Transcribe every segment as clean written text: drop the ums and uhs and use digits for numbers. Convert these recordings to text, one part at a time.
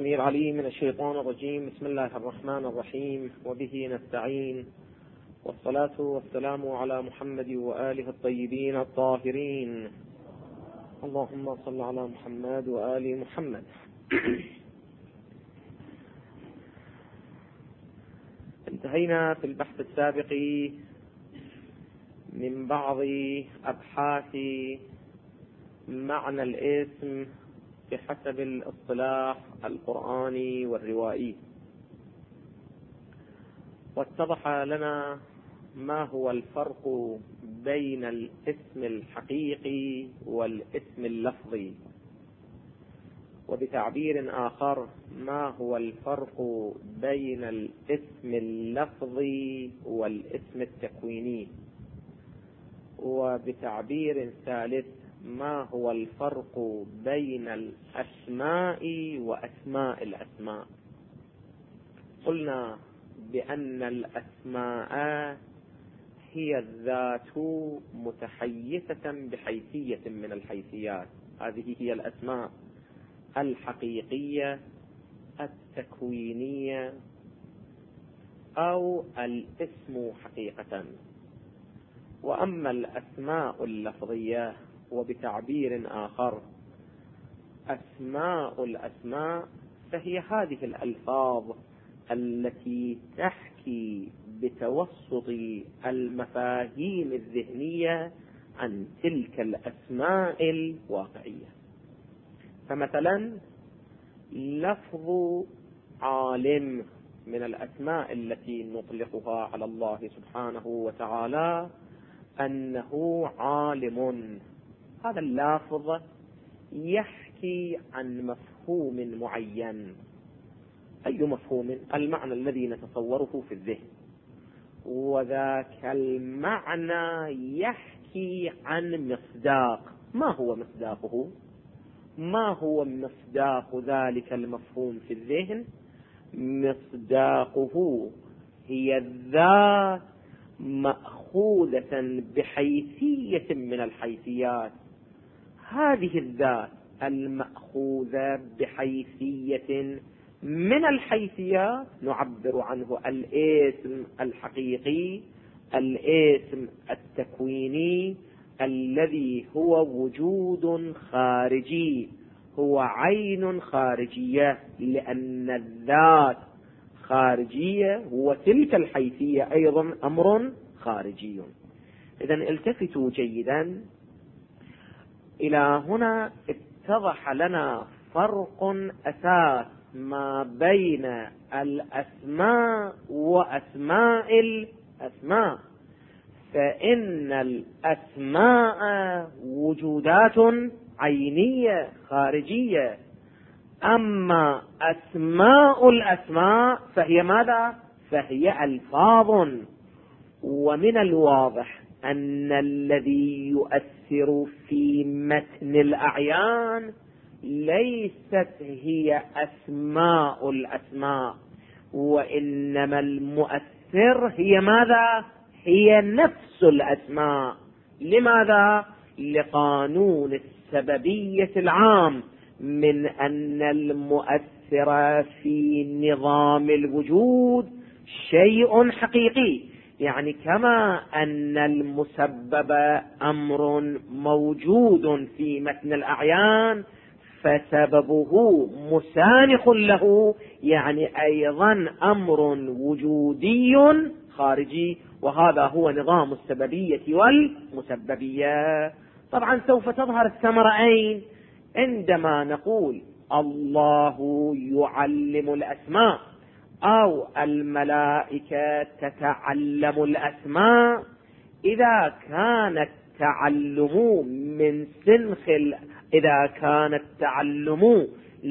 السميع العليم من الشيطان الرجيم. بسم الله الرحمن الرحيم، وبه نستعين، والصلاة والسلام على محمد وآله الطيبين الطاهرين. اللهم صل على محمد وآل محمد. انتهينا في البحث السابق من بعض أبحاث معنى الاسم بحسب الاصطلاح القرآني والروائي، واتضح لنا ما هو الفرق بين الاسم الحقيقي والاسم اللفظي، وبتعبير آخر ما هو الفرق بين الاسم اللفظي والاسم التكويني، وبتعبير ثالث ما هو الفرق بين الأسماء وأسماء الأسماء. قلنا بأن الأسماء هي الذات متحيزة بحيثية من الحيثيات، هذه هي الأسماء الحقيقية التكوينية أو الاسم حقيقة. وأما الأسماء اللفظية وبتعبير آخر أسماء الأسماء، فهي هذه الألفاظ التي تحكي بتوسط المفاهيم الذهنية عن تلك الأسماء الواقعية. فمثلا لفظ عالم من الأسماء التي نطلقها على الله سبحانه وتعالى أنه عالم، هذا اللفظ يحكي عن مفهوم معين. أي مفهوم؟ المعنى الذي نتصوره في الذهن، وذاك المعنى يحكي عن مصداق. ما هو مصداقه؟ ما هو مصداق ذلك المفهوم في الذهن؟ مصداقه هي الذات مأخوذة بحيثية من الحيثيات. هذه الذات المأخوذة بحيثية من الحيثيات نعبر عنه الاسم الحقيقي، الاسم التكويني، الذي هو وجود خارجي، هو عين خارجية، لأن الذات خارجية وتلك الحيثية أيضا أمر خارجي. إذن التفتوا جيدا إلى هنا. اتضح لنا فرق أساس ما بين الأسماء وأسماء الأسماء، فإن الأسماء وجودات عينية خارجية، أما أسماء الأسماء فهي ماذا؟ فهي ألفاظ. ومن الواضح أن الذي يؤثر في متن الأعيان ليست هي أسماء الأسماء، وإنما المؤثر هي ماذا؟ هي نفس الأسماء. لماذا؟ لقانون السببية العام من أن المؤثر في نظام الوجود شيء حقيقي. يعني كما أن المسبب أمر موجود في متن الأعيان فسببه مسانخ له، يعني أيضا أمر وجودي خارجي، وهذا هو نظام السببية والمسببية. طبعا سوف تظهر الثمرة أين؟ عندما نقول الله يعلم الأسماء أو الملائكة تتعلم الأسماء. إذا كان التعلم من إذا كان التعلم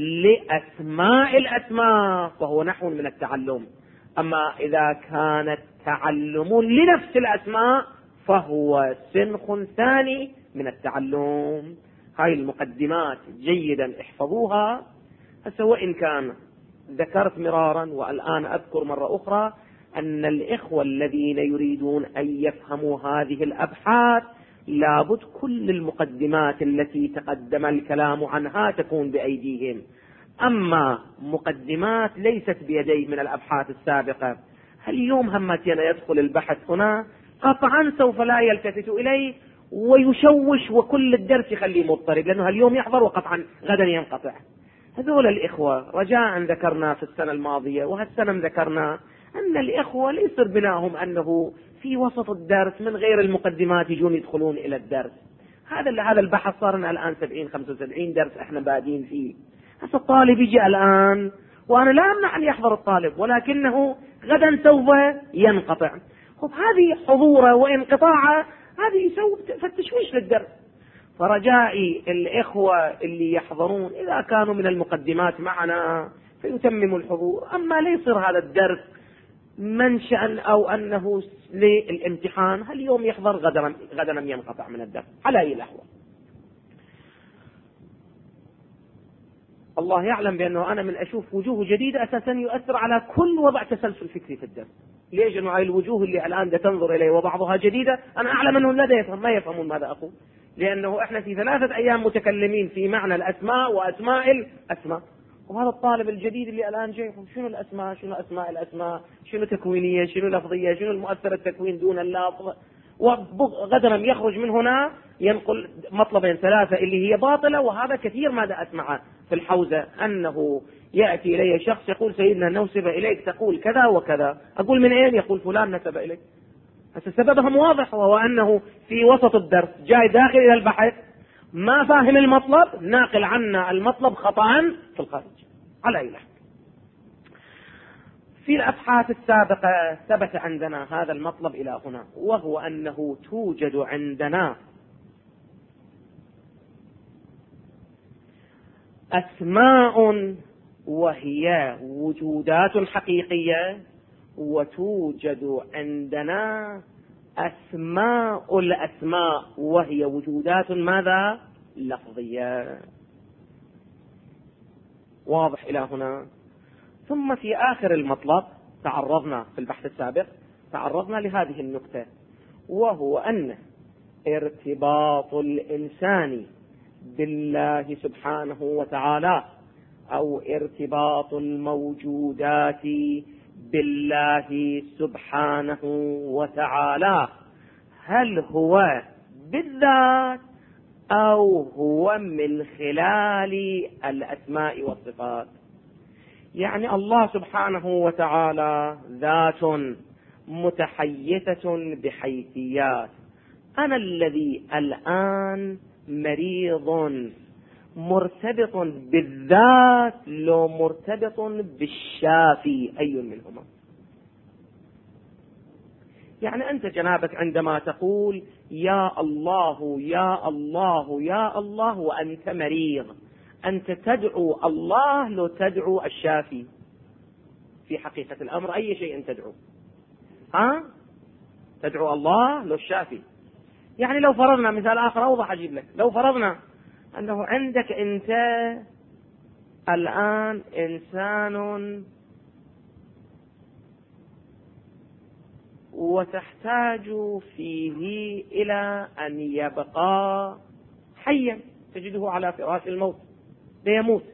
لأسماء الأسماء فهو نحو من التعلم، أما إذا كان التعلم لنفس الأسماء فهو سنخ ثاني من التعلم. هاي المقدمات جيدا احفظوها. وإن كان ذكرت مرارا والآن أذكر مرة أخرى أن الإخوة الذين يريدون أن يفهموا هذه الأبحاث لابد كل المقدمات التي تقدم الكلام عنها تكون بأيديهم. أما مقدمات ليست بيدي من الأبحاث السابقة، هل اليوم همتنا يدخل البحث هنا قطعا سوف لا يلتفت إليه ويشوش وكل الدرس يخليه مضطرب، لأنه اليوم يحضر وقطعا غدا ينقطع. هذول الإخوة رجاء ذكرنا في السنة الماضية وهالسنة ذكرنا أن الإخوة ليس بناهم أنه في وسط الدرس من غير المقدمات يجون يدخلون إلى الدرس. هذا البحث صار لنا الآن 70-75 درس احنا بادين فيه. هذا الطالب يجي الآن وأنا لا أمنع أن يحضر الطالب، ولكنه غدا سوف ينقطع. هذه حضوره وانقطاعه هذه يسوي التشويش للدرس. فرجائي الإخوة اللي يحضرون إذا كانوا من المقدمات معنا فيتمموا الحضور، أما لا يصير هذا الدرس منشأ أو أنه للامتحان، هل يوم يحضر غدا ينقطع من الدرس على أي الأحوال. الله يعلم بأنه أنا من أشوف وجوه جديدة أساسا يؤثر على كل وضع تسلسل فكري في الدرس. ليش؟ أنه هاي الوجوه اللي الآن تنظر إليه وبعضها جديدة أنا أعلم أنهم ما يفهمون ماذا أقول، لأنه إحنا في 3 أيام متكلمين في معنى الأسماء وأسماء الأسماء. وهذا الطالب الجديد اللي الآن جاي شنو الأسماء، شنو أسماء الأسماء، شنو تكوينية، شنو لفظية، شنو المؤثر التكوين دون اللفظ، وغدا يخرج من هنا ينقل مطلبين 3 اللي هي باطلة. وهذا كثير ماذا أسمع في الحوزة، أنه يأتي إلي شخص يقول سيدنا نسب إليك تقول كذا وكذا، أقول من أين؟ يقول فلان نسب إليك. هذا سببهم واضح، وهو أنه في وسط الدرس جاي داخل إلى البحث ما فاهم المطلب، ناقل عنا المطلب خطأ في الخارج على أي لحظة. في الأبحاث السابقة ثبت عندنا هذا المطلب إلى هنا، وهو أنه توجد عندنا أسماء وهي وجودات حقيقية، وتوجد عندنا أسماء الأسماء وهي وجودات ماذا؟ لفظية. واضح إلى هنا؟ ثم في آخر المطلب تعرضنا في البحث السابق لهذه النكتة، وهو أن ارتباط الإنسان بالله سبحانه وتعالى أو ارتباط الموجودات بالله سبحانه وتعالى هل هو بالذات أو هو من خلال الأسماء والصفات؟ يعني الله سبحانه وتعالى ذات متحيزة بحيثيات. أنا الذي الآن مريض مرتبط بالذات لو مرتبط بالشافي، أي منهما؟ يعني أنت جنابك عندما تقول يا الله يا الله يا الله وأنت مريض، أنت تدعو الله لو تدعو الشافي؟ في حقيقة الأمر أي شيء تدعو؟ تدعو الله لو الشافي. يعني لو فرضنا مثال آخر أوضح أجيب لك، لو فرضنا أنه عندك أنت الآن إنسان وتحتاج فيه إلى أن يبقى حيا، تجده على فراش الموت ليموت،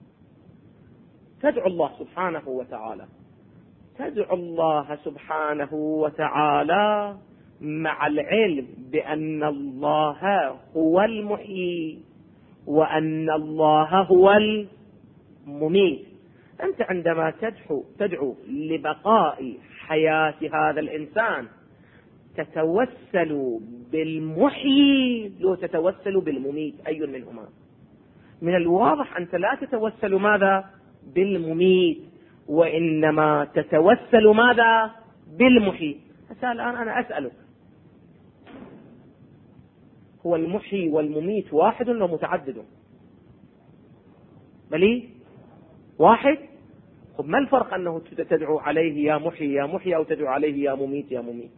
تدعو الله سبحانه وتعالى، تدعو الله سبحانه وتعالى مع العلم بأن الله هو المحيي وأن الله هو المميت. أنت عندما تدعو لبقاء حياة هذا الإنسان تتوسل بالمحيي لو تتوسل بالمميت، أي منهما؟ من الواضح أنت لا تتوسل ماذا؟ بالمميت، وإنما تتوسل ماذا؟ بالمحيي. الآن أنا أسألك، هو المحيي والمميت واحد ولا متعدد؟ بلي واحد. طب ما الفرق أنه تدعو عليه يا محيي يا محيي أو تدعو عليه يا مميت يا مميت؟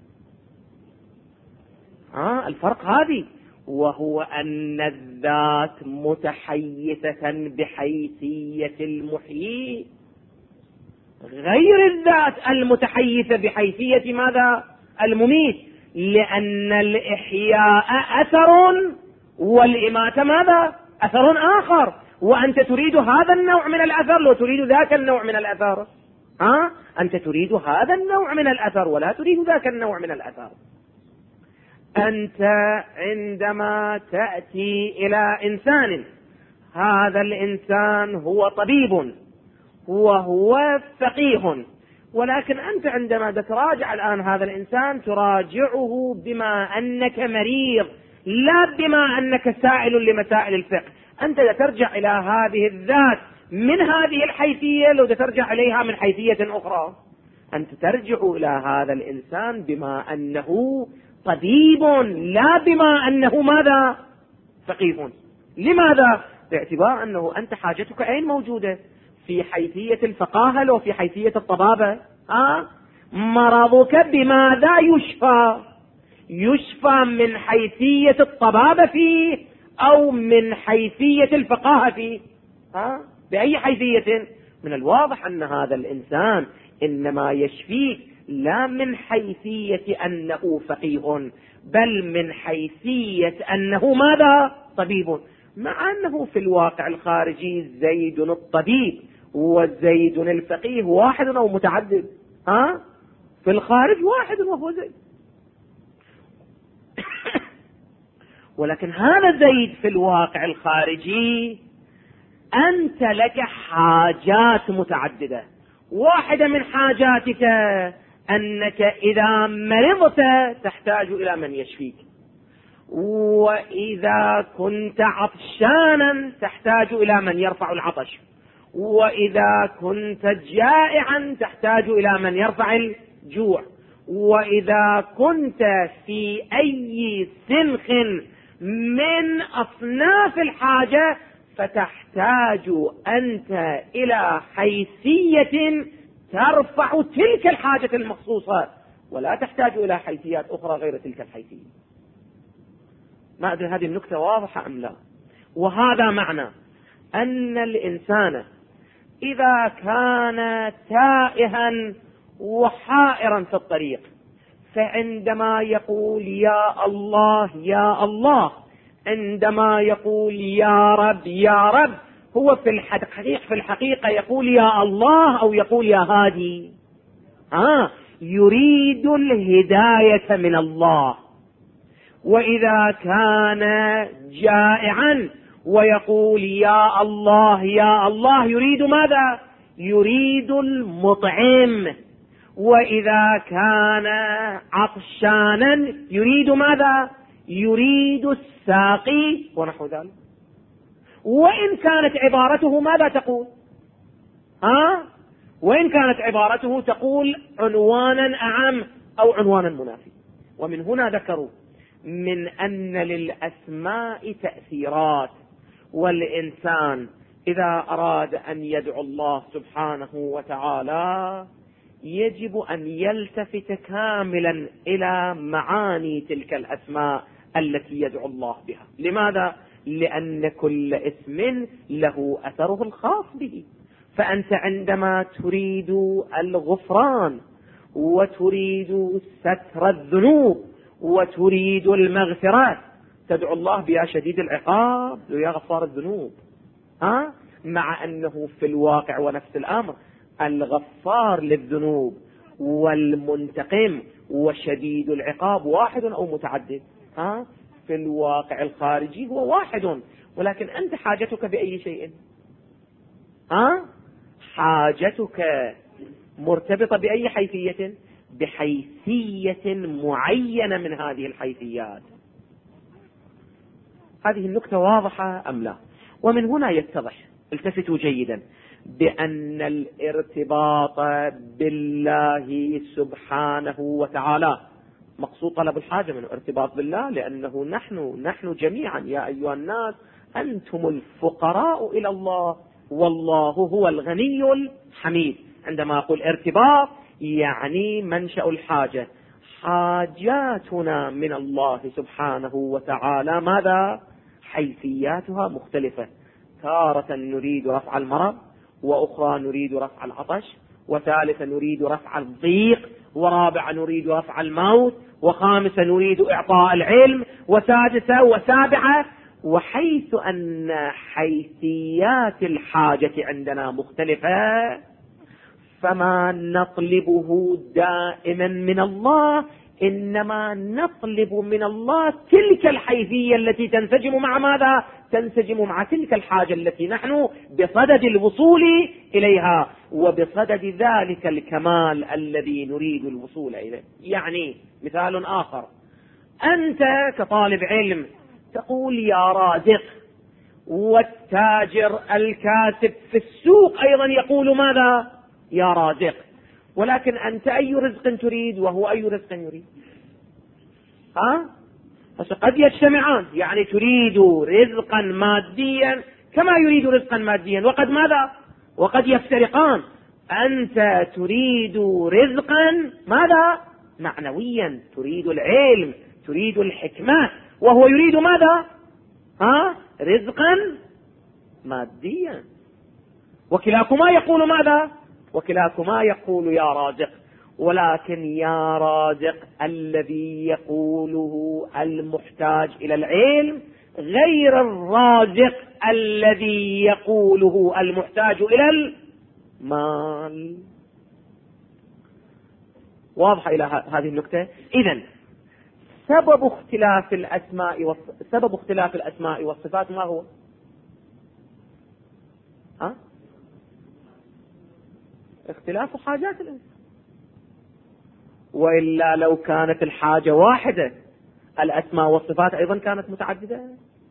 الفرق هذه، وهو أن الذات متحيزة بحيثية المحيي غير الذات المتحيزة بحيثية ماذا؟ المميت، لأن الإحياء أثر والإماتة ماذا؟ أثر آخر. وأنت تريد هذا النوع من الأثر لو تريد ذاك النوع من الأثر. أنت تريد هذا النوع من الأثر ولا تريد ذاك النوع من الأثر. أنت عندما تأتي إلى إنسان، هذا الإنسان هو طبيب وهو فقيه، ولكن أنت عندما تراجع الآن هذا الإنسان تراجعه بما أنك مريض لا بما أنك سائل لمسائل الفقه. أنت ترجع إلى هذه الذات من هذه الحيثية لو ترجع إليها من حيثية أخرى. أنت ترجع إلى هذا الإنسان بما أنه طبيب لا بما أنه ماذا؟ فقيه. لماذا؟ باعتبار أنه أنت حاجتك أين موجودة؟ في حيثية الفقاهة لو في حيثية الطبابة. مرضك بماذا يشفى؟ يشفى من حيثية الطبابة فيه أو من حيثية الفقاهة فيه؟ بأي حيثية؟ من الواضح أن هذا الإنسان إنما يشفيك لا من حيثية أنه فقيه بل من حيثية أنه ماذا؟ طبيب. مع أنه في الواقع الخارجي زيد الطبيب وزيد الفقيه واحد أو متعدد. في الخارج واحد وهو زيد. ولكن هذا زيد في الواقع الخارجي أنت لك حاجات متعددة. واحدة من حاجاتك أنك إذا مرضت تحتاج إلى من يشفيك، وإذا كنت عطشانا تحتاج إلى من يرفع العطش، وإذا كنت جائعا تحتاج إلى من يرفع الجوع، وإذا كنت في أي سنخ من أصناف الحاجة فتحتاج أنت إلى حيثية ترفع تلك الحاجة المخصوصة ولا تحتاج إلى حيثيات أخرى غير تلك الحيثية. ما أدري هذه النكتة واضحة أم لا؟ وهذا معنى أن الإنسان إذا كان تائها وحائرا في الطريق فعندما يقول يا الله يا الله، عندما يقول يا رب يا رب، هو في الحقيقة يقول يا الله أو يقول يا هادي؟ يريد الهداية من الله. وإذا كان جائعا ويقول يا الله يا الله يريد ماذا؟ يريد المطعم. وإذا كان عطشانا يريد ماذا؟ يريد الساقي ونحو ذلك. وإن كانت عبارته ماذا تقول؟ وإن كانت عبارته تقول عنوانا أعم أو عنوانا منافي. ومن هنا ذكروا من أن للأسماء تأثيرات، والإنسان إذا أراد أن يدعو الله سبحانه وتعالى يجب أن يلتفت كاملا إلى معاني تلك الأسماء التي يدعو الله بها. لماذا؟ لأن كل اسم له أثره الخاص به. فأنت عندما تريد الغفران وتريد ستر الذنوب وتريد المغفرة تدعو الله بيا شديد العقاب ويا غفار الذنوب، مع أنه في الواقع ونفس الأمر الغفار للذنوب والمنتقم وشديد العقاب واحد أو متعدد؟ في الواقع الخارجي هو واحد، ولكن أنت حاجتك بأي شيء؟ حاجتك مرتبطة بأي حيثية؟ بحيثية معينة من هذه الحيثيات. هذه النكتة واضحة أم لا؟ ومن هنا يتضح، التفتوا جيدا، بأن الارتباط بالله سبحانه وتعالى مقصود طلب الحاجة من الارتباط بالله، لأنه نحن جميعا يا أيها الناس أنتم الفقراء إلى الله والله هو الغني الحميد. عندما أقول ارتباط يعني منشأ الحاجة. حاجاتنا من الله سبحانه وتعالى ماذا؟ حيثياتها مختلفة. تارة نريد رفع المرض، وأخرى نريد رفع العطش، وثالثة نريد رفع الضيق، ورابعة نريد رفع الموت، وخامسة نريد إعطاء العلم، وسادسة وسابعة. وحيث أن حيثيات الحاجة عندنا مختلفة، فما نطلبه دائما من الله إنما نطلب من الله تلك الحيثية التي تنسجم مع ماذا؟ تنسجم مع تلك الحاجة التي نحن بصدد الوصول إليها، وبصدد ذلك الكمال الذي نريد الوصول إليه. يعني مثال آخر، أنت كطالب علم تقول يا رازق، والتاجر الكاسب في السوق أيضا يقول ماذا؟ يا رازق. ولكن أنت أي رزق تريد وهو أي رزق يريد؟ قد يجتمعان، يعني تريد رزقا ماديا كما يريد رزقا ماديا، وقد ماذا؟ وقد يفترقان. أنت تريد رزقا ماذا؟ معنويا، تريد العلم، تريد الحكمة، وهو يريد ماذا؟ رزقا ماديا. وكلاكما يقول ماذا؟ وكلاكما يقول يا رازق. ولكن يا رازق الذي يقوله المحتاج إلى العلم غير الرازق الذي يقوله المحتاج إلى المال. واضحة إلى هذه النقطة؟ إذن سبب اختلاف الأسماء والصفات ما هو؟ اختلاف حاجات الإنسان. وإلا لو كانت الحاجة واحدة الأسماء والصفات أيضا كانت متعددة.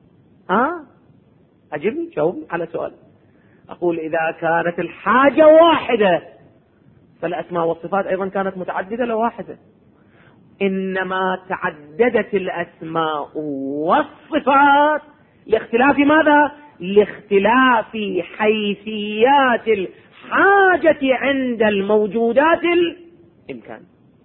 أجبني، جاوبني على سؤال. أقول إذا كانت الحاجة واحدة فالأسماء والصفات أيضا كانت متعددة لو واحدة. إنما تعددت الأسماء والصفات لاختلاف ماذا؟ لاختلاف حيثيات الحاجة عند الموجودات الإمكان.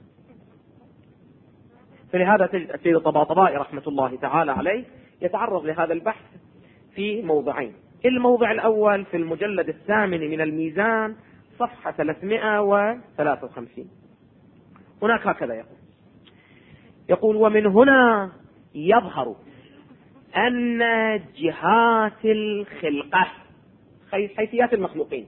فلهذا تجد السيد الطباطبائي رحمة الله تعالى عليه يتعرض لهذا البحث في موضعين. الموضع الأول في المجلد 8 من الميزان صفحة 353. هناك هكذا يقول ومن هنا يظهر أن جهات الخلقة، حيثيات المخلوقين،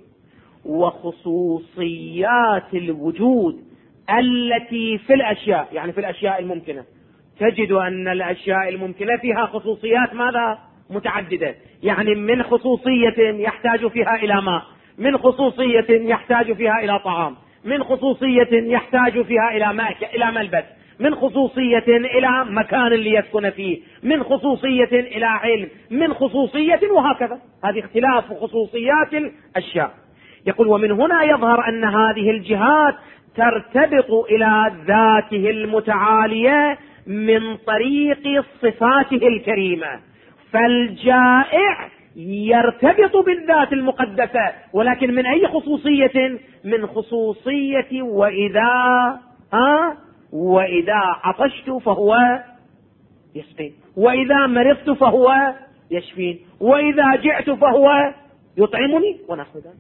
وخصوصيات الوجود التي في الأشياء، يعني في الأشياء الممكنة، تجد أن الأشياء الممكنة فيها خصوصيات ماذا؟ متعددة. يعني من خصوصية يحتاج فيها إلى ماء، من خصوصية يحتاج فيها إلى طعام، من خصوصية يحتاج فيها إلى ملبس، من خصوصية إلى مكان ليسكن فيه، من خصوصية إلى علم، من خصوصية، وهكذا. هذه اختلاف خصوصيات الأشياء. يقول ومن هنا يظهر أن هذه الجهات ترتبط إلى ذاته المتعالية من طريق صفاته الكريمة. فالجائع يرتبط بالذات المقدسة، ولكن من أي خصوصية؟ من خصوصية وإذا عطشت فهو يسقين، وإذا مرضت فهو يشفين، وإذا جعت فهو يطعمني، ونحو ذلك.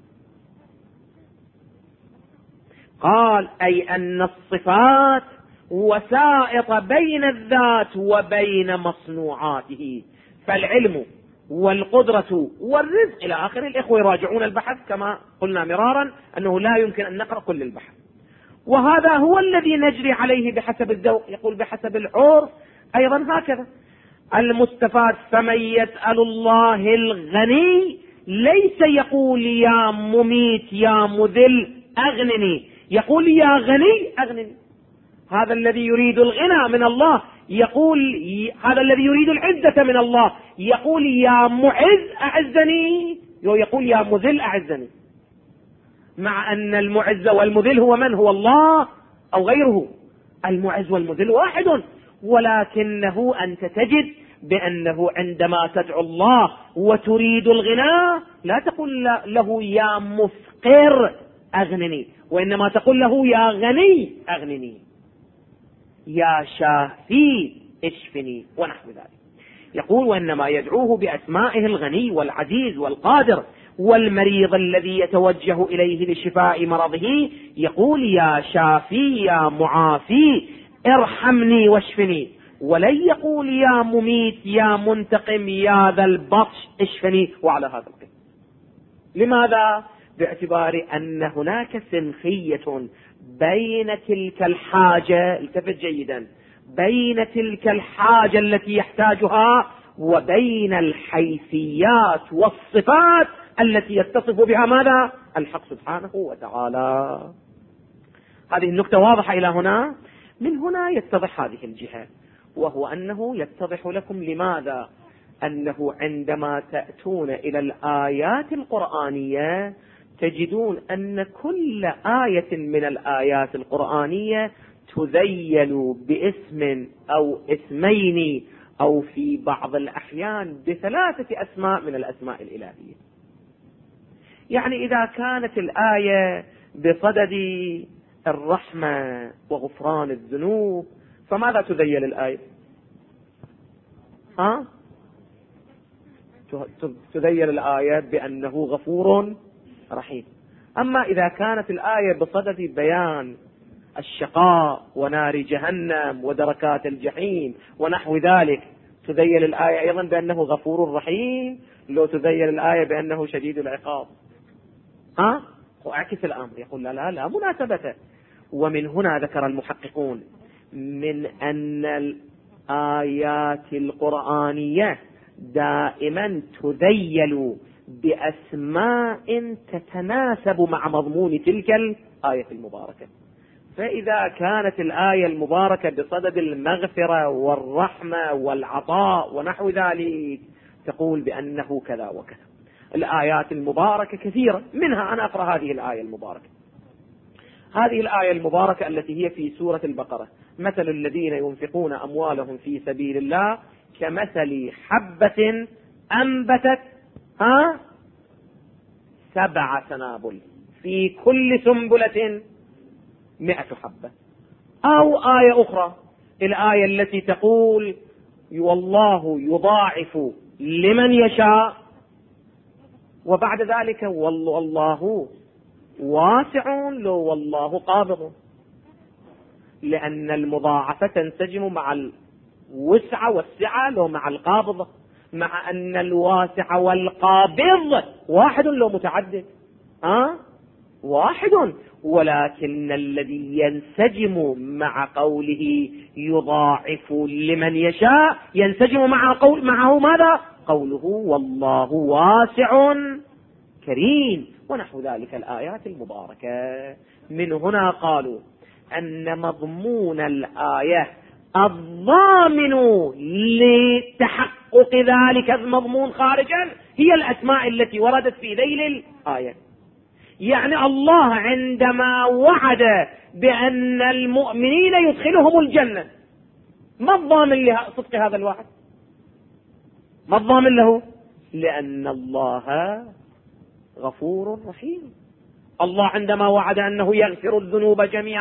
قال أي أن الصفات وسائط بين الذات وبين مصنوعاته، فالعلم والقدرة والرزق إلى آخر. الإخوة يراجعون البحث كما قلنا مرارا أنه لا يمكن أن نقرأ كل البحث، وهذا هو الذي نجري عليه بحسب الذوق. يقول بحسب العرف أيضا هكذا. المستفاد فمن يسأل الله الغني ليس يقول يا مميت يا مذل أغنني، يقول يا غني أغنني. هذا الذي يريد الغنى من الله يقول، هذا الذي يريد العزة من الله يقول يا معز أعزني، يقول يا مذل أعزني. مع أن المعز والمذل هو من؟ هو الله أو غيره؟ المعز والمذل واحد، ولكنه أنت تجد بأنه عندما تدعو الله وتريد الغنى لا تقول له يا مفقر أغنني، وإنما تقول له يا غني أغنني، يا شافي اشفني، ونحو ذلك. يقول وإنما يدعوه بأسمائه الغني والعزيز والقادر، والمريض الذي يتوجه إليه لشفاء مرضه يقول يا شافي يا معافي ارحمني واشفني، ولن يقول يا مميت يا منتقم يا ذا البطش اشفني وعلى هذا القسم. لماذا؟ باعتبار أن هناك سنخية بين تلك الحاجة، التفت جيدا، بين تلك الحاجة التي يحتاجها وبين الحيثيات والصفات التي يتصف بها ماذا؟ الحق سبحانه وتعالى. هذه النقطة واضحة إلى هنا. من هنا يتضح هذه الجهة، وهو أنه يتضح لكم لماذا أنه عندما تأتون إلى الآيات القرآنية تجدون أن كل آية من الآيات القرآنية تذيل باسم أو اسمين أو في بعض الأحيان ب3 أسماء من الأسماء الإلهية. يعني إذا كانت الآية بصدد الرحمة وغفران الذنوب فماذا تذيل الآية؟ تذيل الآية بأنه غفور رحيم. أما إذا كانت الآية بصدد بيان الشقاء ونار جهنم ودركات الجحيم ونحو ذلك تذيل الآية أيضا بأنه غفور رحيم، لو تذيل الآية بأنه شديد العقاب. وأعكس الأمر، يقول لا مناسبة. ومن هنا ذكر المحققون من أن الآيات القرآنية دائما تذيل بأسماء تتناسب مع مضمون تلك الآية المباركة. فإذا كانت الآية المباركة بصدد المغفرة والرحمة والعطاء ونحو ذلك تقول بأنه كذا وكذا. الآيات المباركة كثيرة، منها أنا أقرأ هذه الآية المباركة. هذه الآية المباركة التي هي في سورة البقرة: مثل الذين ينفقون أموالهم في سبيل الله كمثل حبة أنبتت 7 سنابل في كل سنبلة 100 حبة. أو آية أخرى، الآية التي تقول والله يضاعف لمن يشاء، وبعد ذلك والله واسع لو والله قابض، لأن المضاعفة تنسجم مع الوسع والسعة لو مع القابض، مع أن الواسع والقابض واحد لو متعدد واحد، ولكن الذي ينسجم مع قوله يضاعف لمن يشاء ينسجم معه ماذا؟ قوله والله واسع كريم ونحو ذلك الآيات المباركة. من هنا قالوا أن مضمون الآية الضامن لتحقق ذلك المضمون خارجا هي الأسماء التي وردت في ذيل الآية. يعني الله عندما وعد بأن المؤمنين يدخلهم الجنة، ما الضامن لصدق هذا الوعد؟ ما الضامن له؟ لأن الله غفور رحيم. الله عندما وعد أنه يغفر الذنوب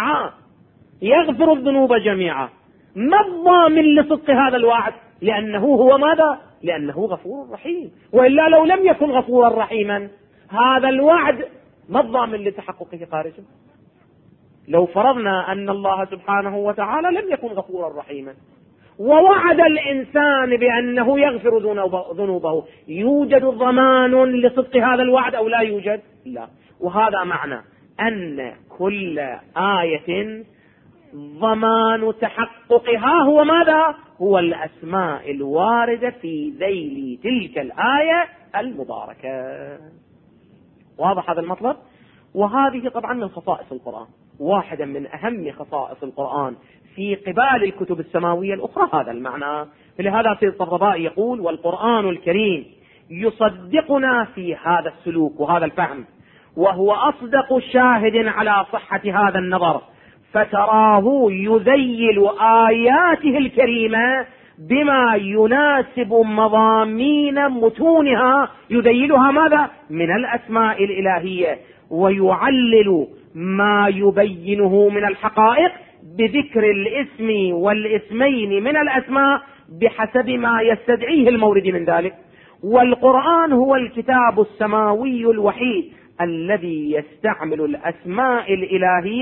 جميعا، ما الضامن لصدق هذا الوعد؟ لأنه هو ماذا؟ لأنه غفور رحيم. وإلا لو لم يكن غفورا رحيما هذا الوعد ما الضامن لتحققه خارجا؟ لو فرضنا أن الله سبحانه وتعالى لم يكن غفورا رحيما ووعد الإنسان بأنه يغفر ذنوبه، يوجد ضمان لصدق هذا الوعد أو لا يوجد؟ لا. وهذا معنى أن كل آية ضمان تحققها هو ماذا؟ هو الأسماء الواردة في ذيل تلك الآية المباركة. واضح هذا المطلب؟ وهذه طبعا من خصائص القرآن، واحدا من أهم خصائص القرآن في قبال الكتب السماوية الأخرى هذا المعنى. لهذا سيد الطبراني يقول: والقرآن الكريم يصدقنا في هذا السلوك وهذا الفهم، وهو أصدق شاهد على صحة هذا النظر، فتراه يذيل آياته الكريمة بما يناسب مضامين متونها، يذيلها ماذا؟ من الأسماء الإلهية، ويعلل ما يبينه من الحقائق بذكر الاسم والاسمين من الأسماء بحسب ما يستدعيه المورد من ذلك. والقرآن هو الكتاب السماوي الوحيد الذي يستعمل الأسماء الإلهية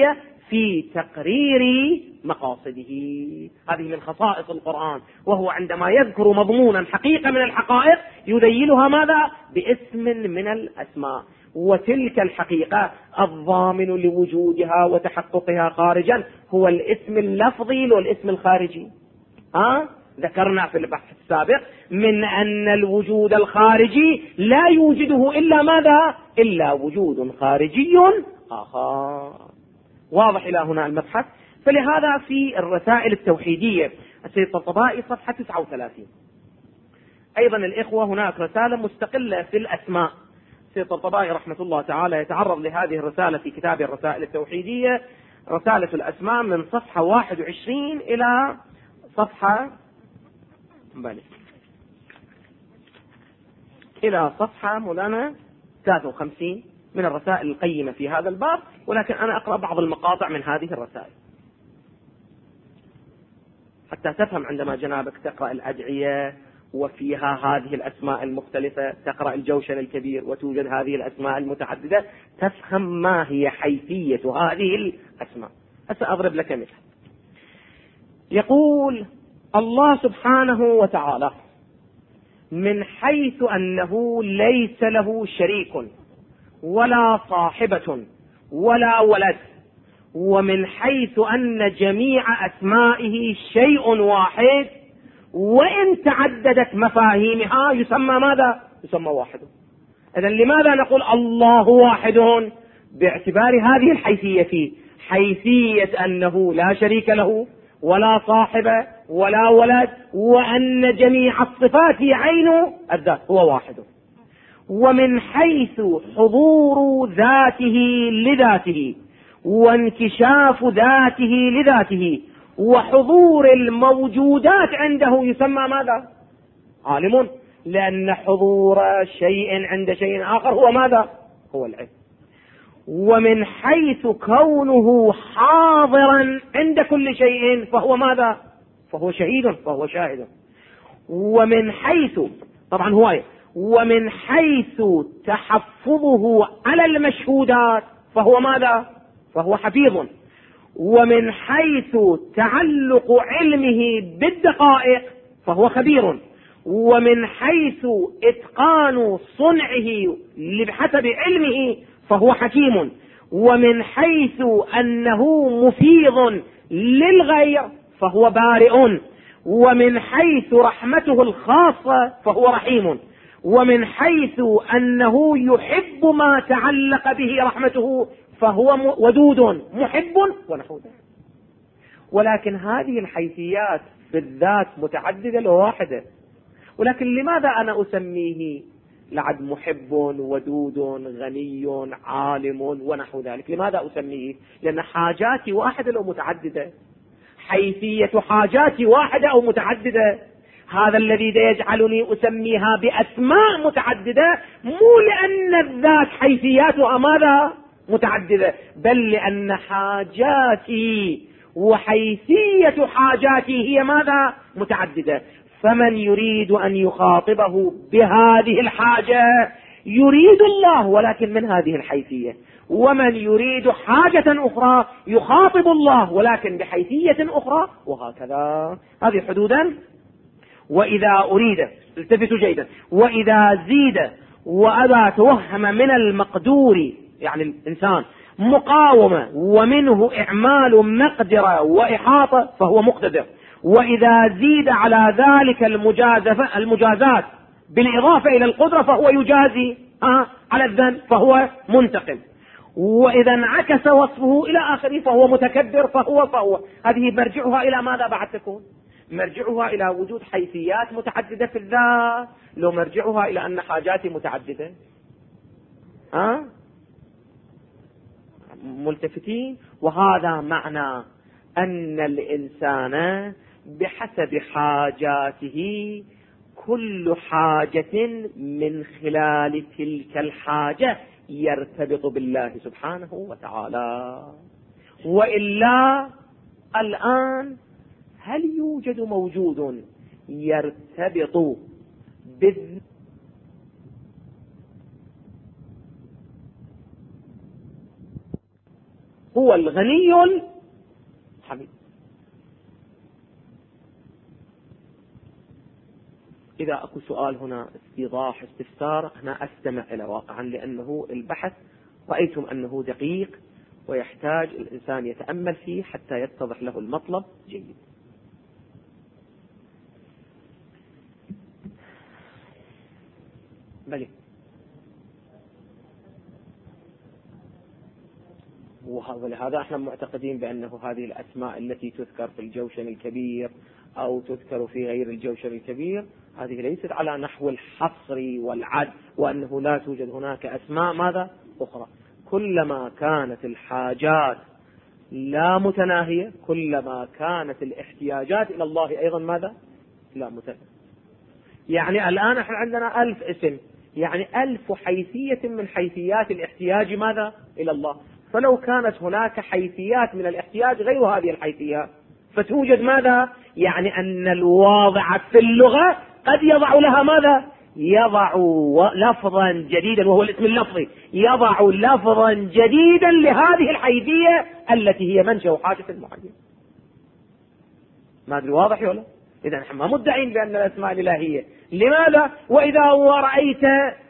في تقرير مقاصده. هذه من خصائص القرآن، وهو عندما يذكر مضمونا حقيقة من الحقائق يذيلها ماذا؟ باسم من الأسماء، وتلك الحقيقة الضامن لوجودها وتحققها خارجا هو الاسم اللفظي والاسم الخارجي. ذكرنا في البحث السابق من أن الوجود الخارجي لا يوجده إلا ماذا؟ إلا وجود خارجي آخر. واضح إلى هنا المبحث؟ فلهذا في الرسائل التوحيدية السيد الطبطبائي صفحة 39 أيضا الإخوة هناك رسالة مستقلة في الأسماء. السيد الطبطبائي رحمة الله تعالى يتعرض لهذه الرسالة في كتاب الرسائل التوحيدية، رسالة الأسماء، من صفحة 21 إلى صفحة مولانا 53 من الرسائل القيمة في هذا الباب، ولكن أنا أقرأ بعض المقاطع من هذه الرسائل حتى تفهم. عندما جنابك تقرأ الأدعية وفيها هذه الأسماء المختلفة، تقرأ الجوشن الكبير وتوجد هذه الأسماء المتعددة، تفهم ما هي حيثية هذه الأسماء. سأضرب لك مثال. يقول الله سبحانه وتعالى من حيث أنه ليس له شريك ولا صاحبة ولا ولد، ومن حيث أن جميع أسمائه شيء واحد، وإن تعددت مفاهيمها يسمى ماذا؟ يسمى واحد. إذن لماذا نقول الله واحد؟ باعتبار هذه الحيثية فيه، حيثية أنه لا شريك له ولا صاحب ولا ولد، وأن جميع الصفات هي عين الذات، هو واحد. ومن حيث حضور ذاته لذاته وانكشاف ذاته لذاته وحضور الموجودات عنده يسمى ماذا؟ عالم، لأن حضور شيء عند شيء آخر هو ماذا؟ هو العلم. ومن حيث كونه حاضرا عند كل شيء فهو ماذا؟ فهو شهيد، فهو شاهد. ومن حيث طبعا هو ومن حيث تحفظه على المشهودات فهو ماذا؟ فهو حفيظ. ومن حيث تعلق علمه بالدقائق فهو خبير. ومن حيث إتقان صنعه بحسب علمه فهو حكيم. ومن حيث أنه مفيض للغير فهو بارئ. ومن حيث رحمته الخاصة فهو رحيم. ومن حيث أنه يحب ما تعلق به رحمته فهو ودود محب ونحو ذلك. ولكن هذه الحيثيات بالذات متعددة لواحدة، ولكن لماذا أنا أسميه لعد محب ودود غني عالم ونحو ذلك؟ لماذا أسميه؟ لأن حاجاتي واحدة أو متعددة، حيثية حاجاتي واحدة أو متعددة. هذا الذي يجعلني أسميها بأسماء متعددة مو لأن الذات حيثياتها ماذا؟ متعددة، بل لأن حاجاتي وحيثية حاجاتي هي ماذا؟ متعددة. فمن يريد أن يخاطبه بهذه الحاجة يريد الله ولكن من هذه الحيثية، ومن يريد حاجة أخرى يخاطب الله ولكن بحيثية أخرى، وهكذا. هذه حدودا. وإذا أريد، التفتوا جيدا، وإذا زيد وأبى توهم من المقدور يعني الإنسان مقاومة ومنه إعمال مقدرة وإحاطة فهو مقتدر. وإذا زيد على ذلك المجازات بالإضافة إلى القدرة فهو يجازي على الذنب فهو منتقم. وإذا انعكس وصفه إلى آخره فهو متكبر فهو هذه مرجعها إلى ماذا بعد تكون؟ مرجعها إلى وجود حيثيات متعددة في الذات، لو مرجعها إلى أن حاجاتي متعددة. ملتفتين. وهذا معنى أن الإنسان بحسب حاجاته كل حاجة من خلال تلك الحاجة يرتبط بالله سبحانه وتعالى. وإلا الآن هل يوجد موجود يرتبط هو الغني الحميد. إذا أكو سؤال هنا استيضاح استفسار أنا أستمع إلى واقعا، لأنه البحث رأيتم أنه دقيق ويحتاج الإنسان يتأمل فيه حتى يتضح له المطلب جيد. بلي ولهذا احنا معتقدين بأنه هذه الأسماء التي تذكر في الجوشن الكبير أو تذكر في غير الجوشن الكبير هذه ليست على نحو الحصر والعد، وأنه لا توجد هناك أسماء ماذا أخرى. كلما كانت الحاجات لا متناهية كلما كانت الاحتياجات إلى الله أيضا ماذا لا متناهية. يعني الآن احنا عندنا 1000 اسم، يعني 1000 حيثية من حيثيات الاحتياج ماذا إلى الله. فلو كانت هناك حيثيات من الاحتياج غير هذه الحيثيات فتوجد ماذا، يعني أن الواضع في اللغة قد يضع لها ماذا، يضع لفظا جديدا وهو الاسم اللفظي، يضع لفظا جديدا لهذه الحيثية التي هي منشأ حاجة المعين. ما أدري واضح ولا؟ إذا نحن ما مدعين بأن الأسماء الإلهية. لماذا؟ وإذا رأيت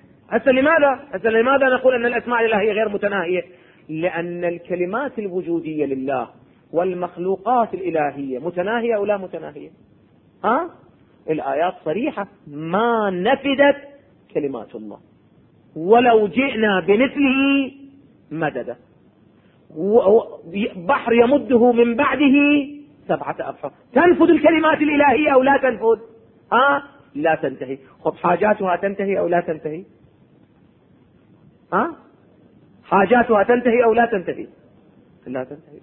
لماذا نقول أن الأسماء الإلهية غير متناهية؟ لأن الكلمات الوجودية لله والمخلوقات الإلهية متناهية أو لا متناهية؟ الآيات صريحة، ما نفدت كلمات الله ولو جئنا بمثله مددا. بحر يمده من بعده 7 أبحر. تنفذ الكلمات الإلهية أو لا تنفذ؟ لا تنتهي. خب حاجاتها تنتهي أو لا تنتهي؟ حاجاتها تنتهي أو لا تنتهي؟ لا تنتهي.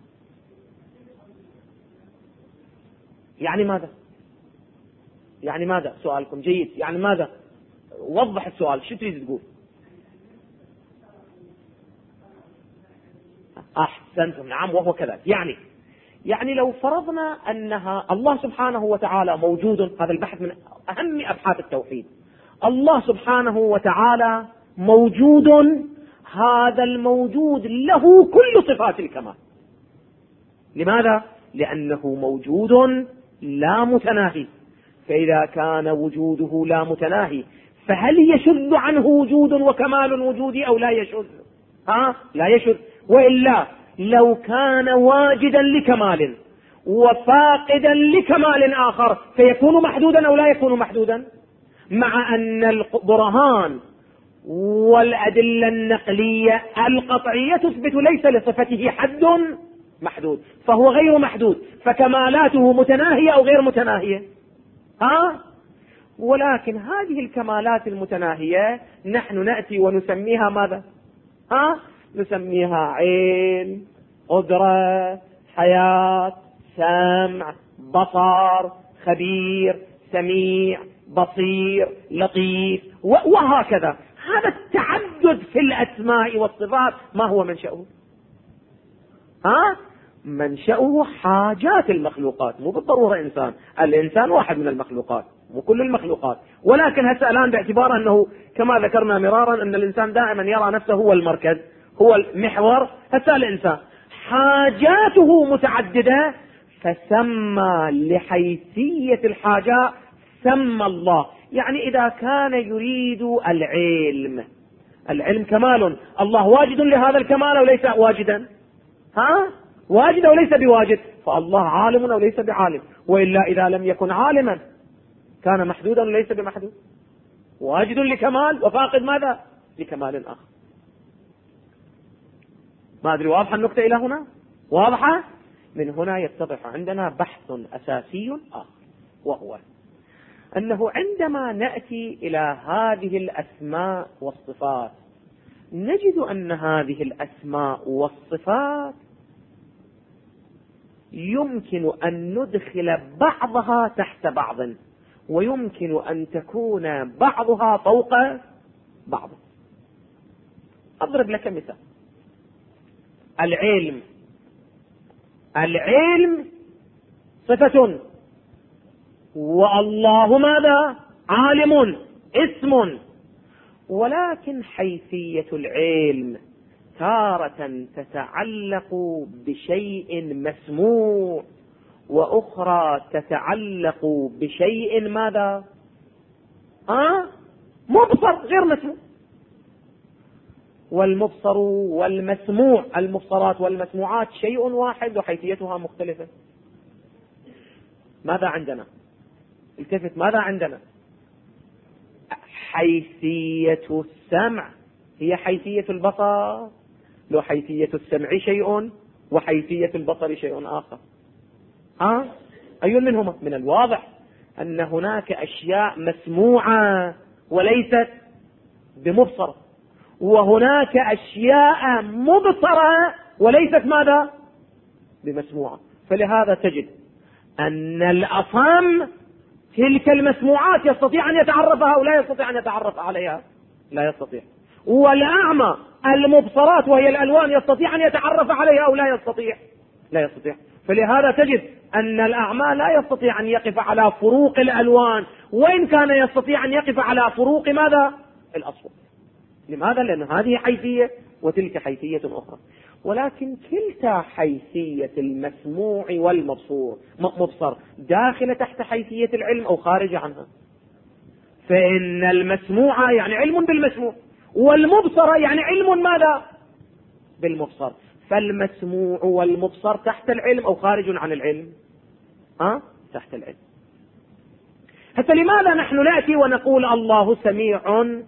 يعني ماذا سؤالكم جيد، يعني ماذا؟ وضح السؤال، شو تريد تقول؟ أحسنتم، نعم وهو كذلك. يعني لو فرضنا أنها الله سبحانه وتعالى موجود، هذا البحث من أهم أبحاث التوحيد. الله سبحانه وتعالى موجود، هذا الموجود له كل صفات الكمال. لماذا؟ لأنه موجود لا متناهي. فإذا كان وجوده لا متناهي فهل يشذ عنه وجود وكمال وجودي أو لا يشذ؟ لا يشذ. وإلا لو كان واجدا لكمال وفاقدا لكمال آخر فيكون محدودا أو لا يكون محدودا؟ مع أن البرهان والأدلة النقلية القطعية تثبت ليس لصفته حد محدود، فهو غير محدود، فكمالاته متناهية أو غير متناهية؟ ولكن هذه الكمالات المتناهية نحن نأتي ونسميها ماذا؟ نسميها علم، قدرة، حياة، سمع، بصر، خبير، سميع، بصير، لطيف، وهكذا. هذا التعدد في الأسماء والصفات ما هو منشأه؟ منشأه حاجات المخلوقات، مو بالضرورة إنسان. الإنسان واحد من المخلوقات وكل المخلوقات، ولكن هسه الآن باعتبار أنه كما ذكرنا مرارا أن الإنسان دائما يرى نفسه هو المركز، هو المحور. هسه الإنسان حاجاته متعددة، فسمى لحيثية الحاجة سمى الله. يعني إذا كان يريد العلم كمال، الله واجد لهذا الكمال أو ليس واجدا؟ واجد أو ليس بواجد؟ فالله عالم أو ليس بعالم؟ وإلا إذا لم يكن عالما كان محدودا أو ليس بمحدود؟ واجد لكمال وفاقد ماذا؟ لكمال آخر. ما أدري واضحة النقطة إلى هنا؟ واضحة؟ من هنا يتضح عندنا بحث أساسي آخر، وهو أنه عندما نأتي إلى هذه الأسماء والصفات نجد أن هذه الأسماء والصفات يمكن أن ندخل بعضها تحت بعض، ويمكن أن تكون بعضها فوق بعض. أضرب لك مثال. العلم صفة، والله ماذا؟ عالم، اسم. ولكن حيثية العلم تارة تتعلق بشيء مسموع وأخرى تتعلق بشيء ماذا؟ مبصر غير مسموع. والمبصر والمسموع، المبصرات والمسموعات شيء واحد وحيثيتها مختلفة. ماذا عندنا؟ التفت، ماذا عندنا؟ حيثية السمع هي حيثية البصر، لو حيثية السمع شيء وحيثية البصر شيء آخر. أي منهما؟ من الواضح أن هناك أشياء مسموعة وليست بمبصرة، وهناك أشياء مبصرة وليست ماذا؟ بمسموعة. فلهذا تجد أن الأصم تلك المسموعات يستطيع أن يتعرفها أو لا يستطيع أن يتعرف عليها؟ لا يستطيع. والأعمى المبصرات وهي الألوان يستطيع أن يتعرف عليها أو لا يستطيع؟ لا يستطيع. فلهذا تجد أن الأعمى لا يستطيع أن يقف على فروق الألوان، وإن كان يستطيع أن يقف على فروق ماذا؟ الأصوات. لماذا؟ لأن هذه حيثية وتلك حيثية أخرى. ولكن كلتا حيثية المسموع والمبصر داخلة تحت حيثية العلم أو خارجة عنها. فإن المسموع يعني علم بالمسموع، والمبصر يعني علم ماذا؟ بالمبصر. فالمسموع والمبصر تحت العلم أو خارج عن العلم؟ تحت العلم. حتى لماذا نحن نأتي ونقول الله سميع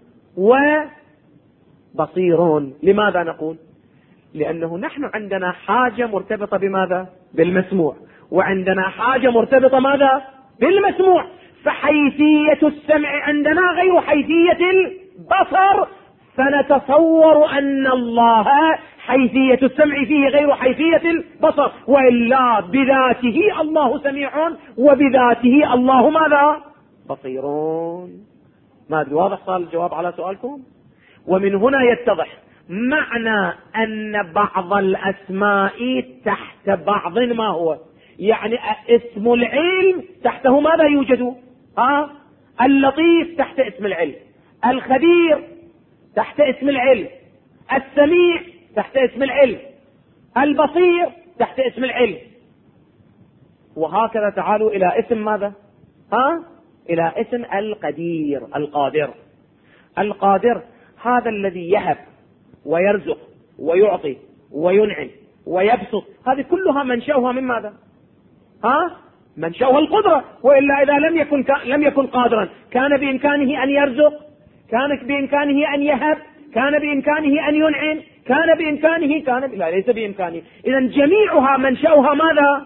وبصير؟ لماذا نقول؟ لأنه نحن عندنا حاجة مرتبطة بماذا؟ بالمسموع، وعندنا حاجة مرتبطة ماذا؟ بالمسموع. فحيثية السمع عندنا غير حيثية البصر، فنتصور أن الله حيثية السمع فيه غير حيثية البصر، وإلا بذاته الله سميع وبذاته الله ماذا؟ بصيرون. ما أدري واضح صار الجواب على سؤالكم؟ ومن هنا يتضح معنى أن بعض الأسماء تحت بعض ما هو، يعني اسم العلم تحته ماذا يوجد؟ اللطيف تحت اسم العلم، الخبير تحت اسم العلم، السميع تحت اسم العلم، البصير تحت اسم العلم. وهكذا تعالوا إلى اسم ماذا؟ إلى اسم القدير، القادر. القادر هذا الذي يهب ويرزق ويعطي وينعم ويبسط، هذه كلها منشأها من ماذا؟ منشأها القدرة. وإلا إذا لم يكن قادرا كان بإمكانه أن يرزق، كان بإمكانه أن يهب، كان بإمكانه أن ينعم، كان بإمكانه لا، ليس بإمكانه. إذا جميعها منشأها ماذا؟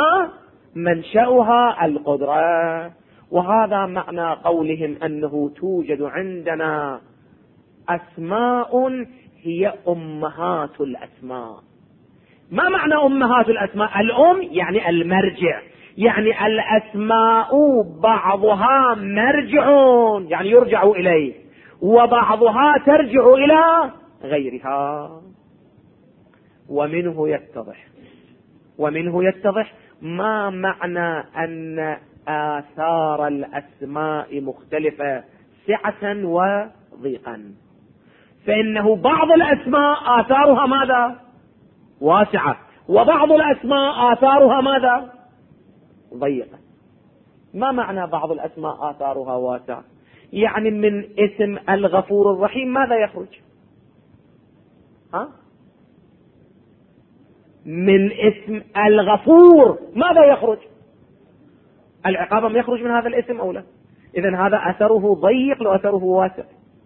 منشأها القدرة. وهذا معنى قولهم أنه توجد عندنا أسماء هي أمهات الأسماء. ما معنى أمهات الأسماء؟ الأم يعني المرجع، يعني الأسماء بعضها مرجع يعني يرجع إليه، وبعضها ترجع إلى غيرها. ومنه يتضح ما معنى أن آثار الأسماء مختلفة سعة وضيقا. فإنه بعض الأسماء آثارها ماذا؟ واسعة، وبعض الأسماء آثارها ماذا؟ ضيقة. ما معنى بعض الأسماء آثارها واسعة؟ يعني من اسم الغفور الرحيم ماذا يخرج؟ من اسم الغفور ماذا يخرج؟ العقاب ما يخرج من هذا الاسم أو لا؟ إذن هذا أثره ضيق لو أثره واسع.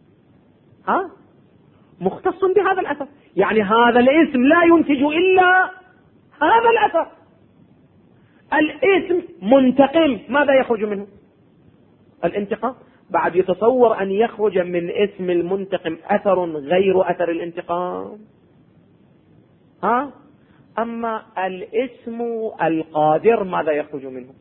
مختص بهذا الأثر، يعني هذا الاسم لا ينتج إلا هذا الأثر. الاسم منتقم ماذا يخرج منه؟ الانتقام. بعد يتصور أن يخرج من اسم المنتقم أثر غير أثر الانتقام؟ أما الاسم القادر ماذا يخرج منه؟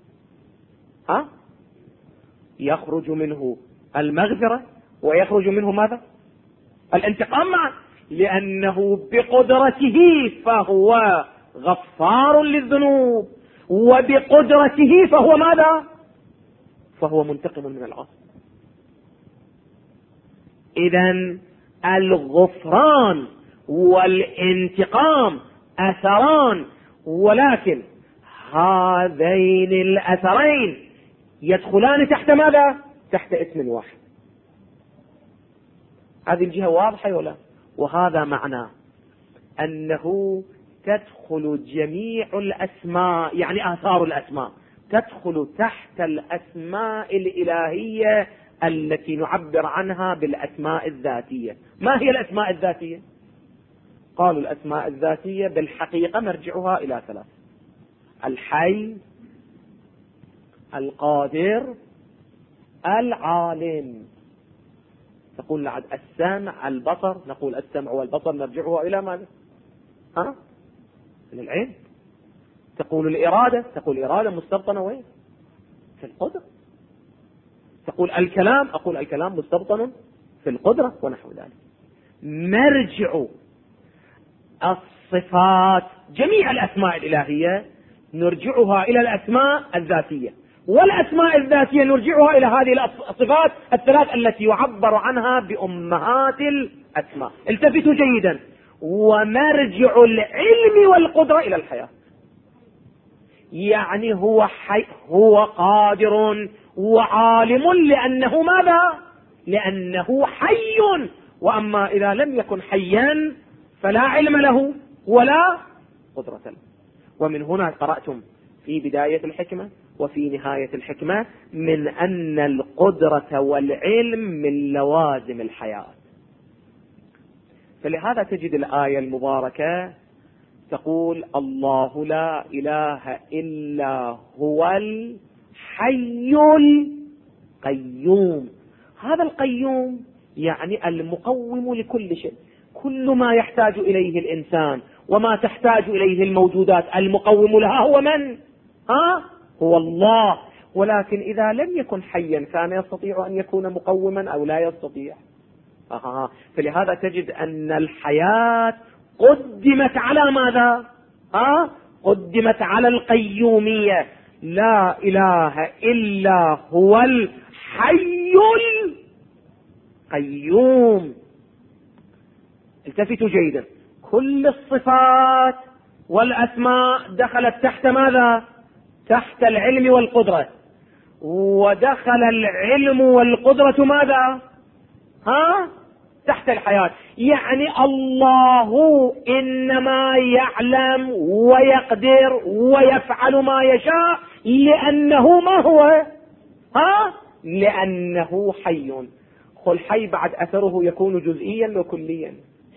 يخرج منه المغفرة ويخرج منه ماذا؟ الانتقام معا، لأنه بقدرته فهو غفار للذنوب، وبقدرته فهو ماذا؟ فهو منتقم من العاصي. إذن الغفران والانتقام أثران، ولكن هذين الأثرين يدخلان تحت ماذا؟ تحت اسم واحد. هذه الجهة واضحة ولا؟ وهذا معناه أنه تدخل جميع الأسماء، يعني آثار الأسماء تدخل تحت الأسماء الإلهية التي نعبر عنها بالأسماء الذاتية. ما هي الأسماء الذاتية؟ قالوا الأسماء الذاتية بالحقيقة مرجعها إلى ثلاث: الحي، القادر، العالم. تقول السمع، البصر، نقول السمع والبصر مرجعها إلى ماذا؟ إلى العلم. تقول الإرادة، تقول الإرادة مستبطنة وين؟ في القدرة. تقول الكلام، أقول الكلام مستبطن في القدرة، ونحو ذلك. مرجع الصفات جميع الأسماء الإلهية نرجعها إلى الأسماء الذاتية، والأسماء الذاتية نرجعها إلى هذه الصفات الثلاث التي يعبر عنها بأمهات الأسماء. التفتوا جيدا. ومرجع العلم والقدرة إلى الحياة، يعني هو حي، هو قادر وعالم، لأنه ماذا؟ لأنه حي. وأما إذا لم يكن حيا فلا علم له ولا قدرة له. ومن هنا قرأتم في بداية الحكمة وفي نهاية الحكمة من أن القدرة والعلم من لوازم الحياة. فلهذا تجد الآية المباركة تقول: الله لا إله إلا هو الحي القيوم. هذا القيوم يعني المقوم لكل شيء، كل ما يحتاج إليه الإنسان وما تحتاج إليه الموجودات المقوم لها هو من؟ هو الله. ولكن إذا لم يكن حيا كان يستطيع أن يكون مقوما أو لا يستطيع؟ فلهذا تجد أن الحياة قدمت على ماذا؟ قدمت على القيومية. لا إله إلا هو الحي القيوم. التفتوا جيدا. كل الصفات والأسماء دخلت تحت ماذا؟ تحت العلم والقدرة. ودخل العلم والقدرة ماذا؟ تحت الحياة. يعني الله إنما يعلم ويقدر ويفعل ما يشاء لأنه ما هو؟ لأنه حي. قل حي بعد أثره يكون جزئيا وكليا.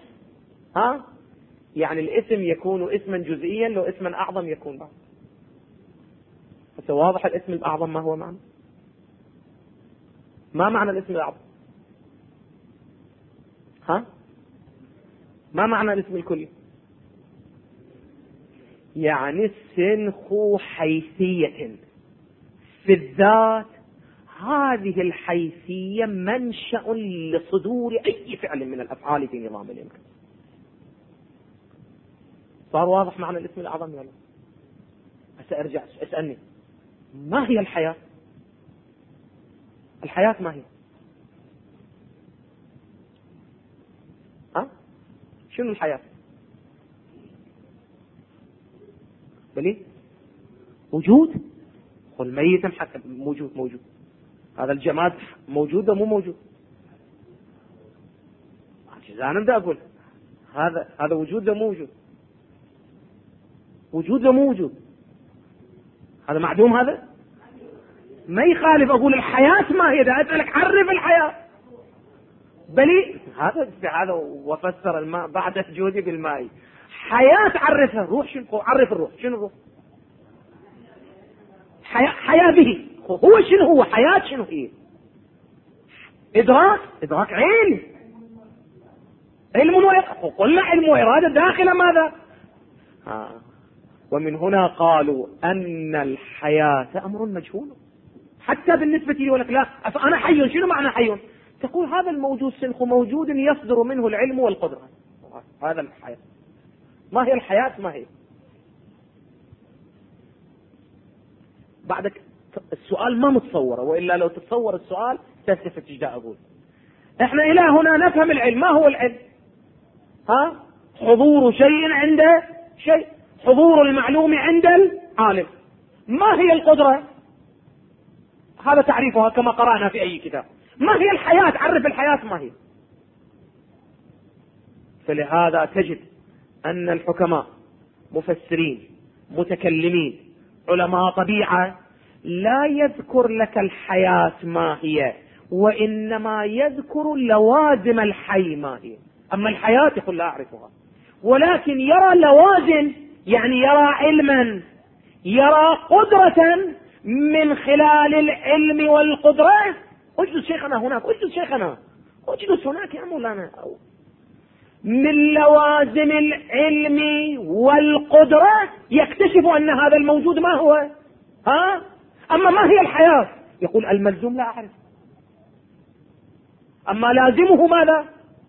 يعني الاسم يكون اسما جزئيا لو اسما أعظم يكون بعد. واضح الاسم الأعظم ما هو معنى؟ ما معنى الاسم الأعظم؟ ما معنى الاسم الكلي؟ يعني السنخ حيثية في الذات. هذه الحيثية منشأ لصدور أي فعل من الأفعال في نظام الإمكان. صار واضح معنى الاسم الأعظم ولا؟ سأرجع اسألني: ما هي الحياة؟ الحياة ما هي؟ شنو الحياة؟ بلي وجود. قل ميتا حتى موجود. هذا الجماد موجود ولا مو موجود؟ أنا بدي أقول هذا وجود ولا مو وجود؟ وجود ولا مو وجود؟ هذا معدوم. هذا ما يخالف أقول الحياة ما هي. ده أسألك عرف الحياة. بلي هذا وفسر الماء بعد جودي بالماء. حياة عرفها. روح شنو؟ عرف الروح. شنو الروح؟ حياة به. هو شنو هو حياة؟ شنو هي؟ إدراك علم قلنا علم وإرادة داخل ماذا؟ ومن هنا قالوا أن الحياة أمر مجهول حتى بالنسبة لي. ولك لا أنا حي. شنو معنى حي؟ تقول هذا الموجود سنخ موجود يصدر منه العلم والقدرة. هذا الحياة. ما هي الحياة؟ ما هي؟ بعدك السؤال ما متصوره، وإلا لو تتصور السؤال تستفت ايش دا أقول. احنا إلى هنا نفهم العلم. ما هو العلم؟ حضور شيء عند شيء، حضور المعلوم عند العالم. ما هي القدرة؟ هذا تعريفها كما قرأنا في أي كتاب. ما هي الحياة؟ عرف الحياة ما هي. فلهذا تجد أن الحكماء، مفسرين، متكلمين، علماء طبيعة، لا يذكر لك الحياة ما هي، وإنما يذكر لوازم الحي ما هي. أما الحياة يقول لا أعرفها، ولكن يرى لوازم، يعني يرى علما، يرى قدرة من خلال العلم والقدرة. اجلس شيخنا هناك، اجلس شيخنا، اجلس هناك يا مولانا. من لوازم العلم والقدرة يكتشف أن هذا الموجود ما هو. أما ما هي الحياة؟ يقول الملزوم لا أعرف. أما لازمه ماذا؟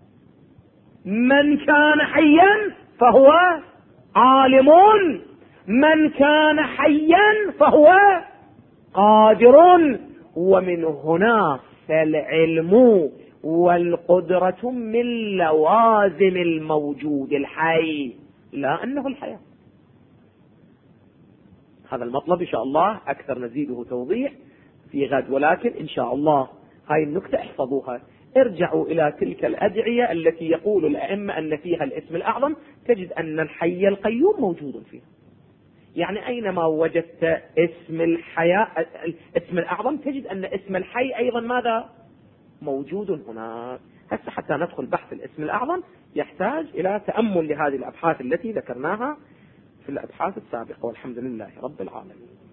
من كان حيا فهو عالم، من كان حيا فهو قادر. ومن هنا فالعلم والقدرة من لوازم الموجود الحي، لا أنه الحياة. هذا المطلب إن شاء الله أكثر نزيده توضيح في غد، ولكن إن شاء الله هاي النكتة احفظوها. ارجعوا إلى تلك الأدعية التي يقول الأئمة أن فيها الاسم الأعظم، تجد أن الحي القيوم موجود فيها. يعني أينما وجدت اسم الحياة اسم الأعظم تجد أن اسم الحي أيضا ماذا؟ موجود هناك. هسه حتى ندخل بحث الاسم الأعظم يحتاج إلى تأمل لهذه الأبحاث التي ذكرناها في الأبحاث السابقة، والحمد لله رب العالمين.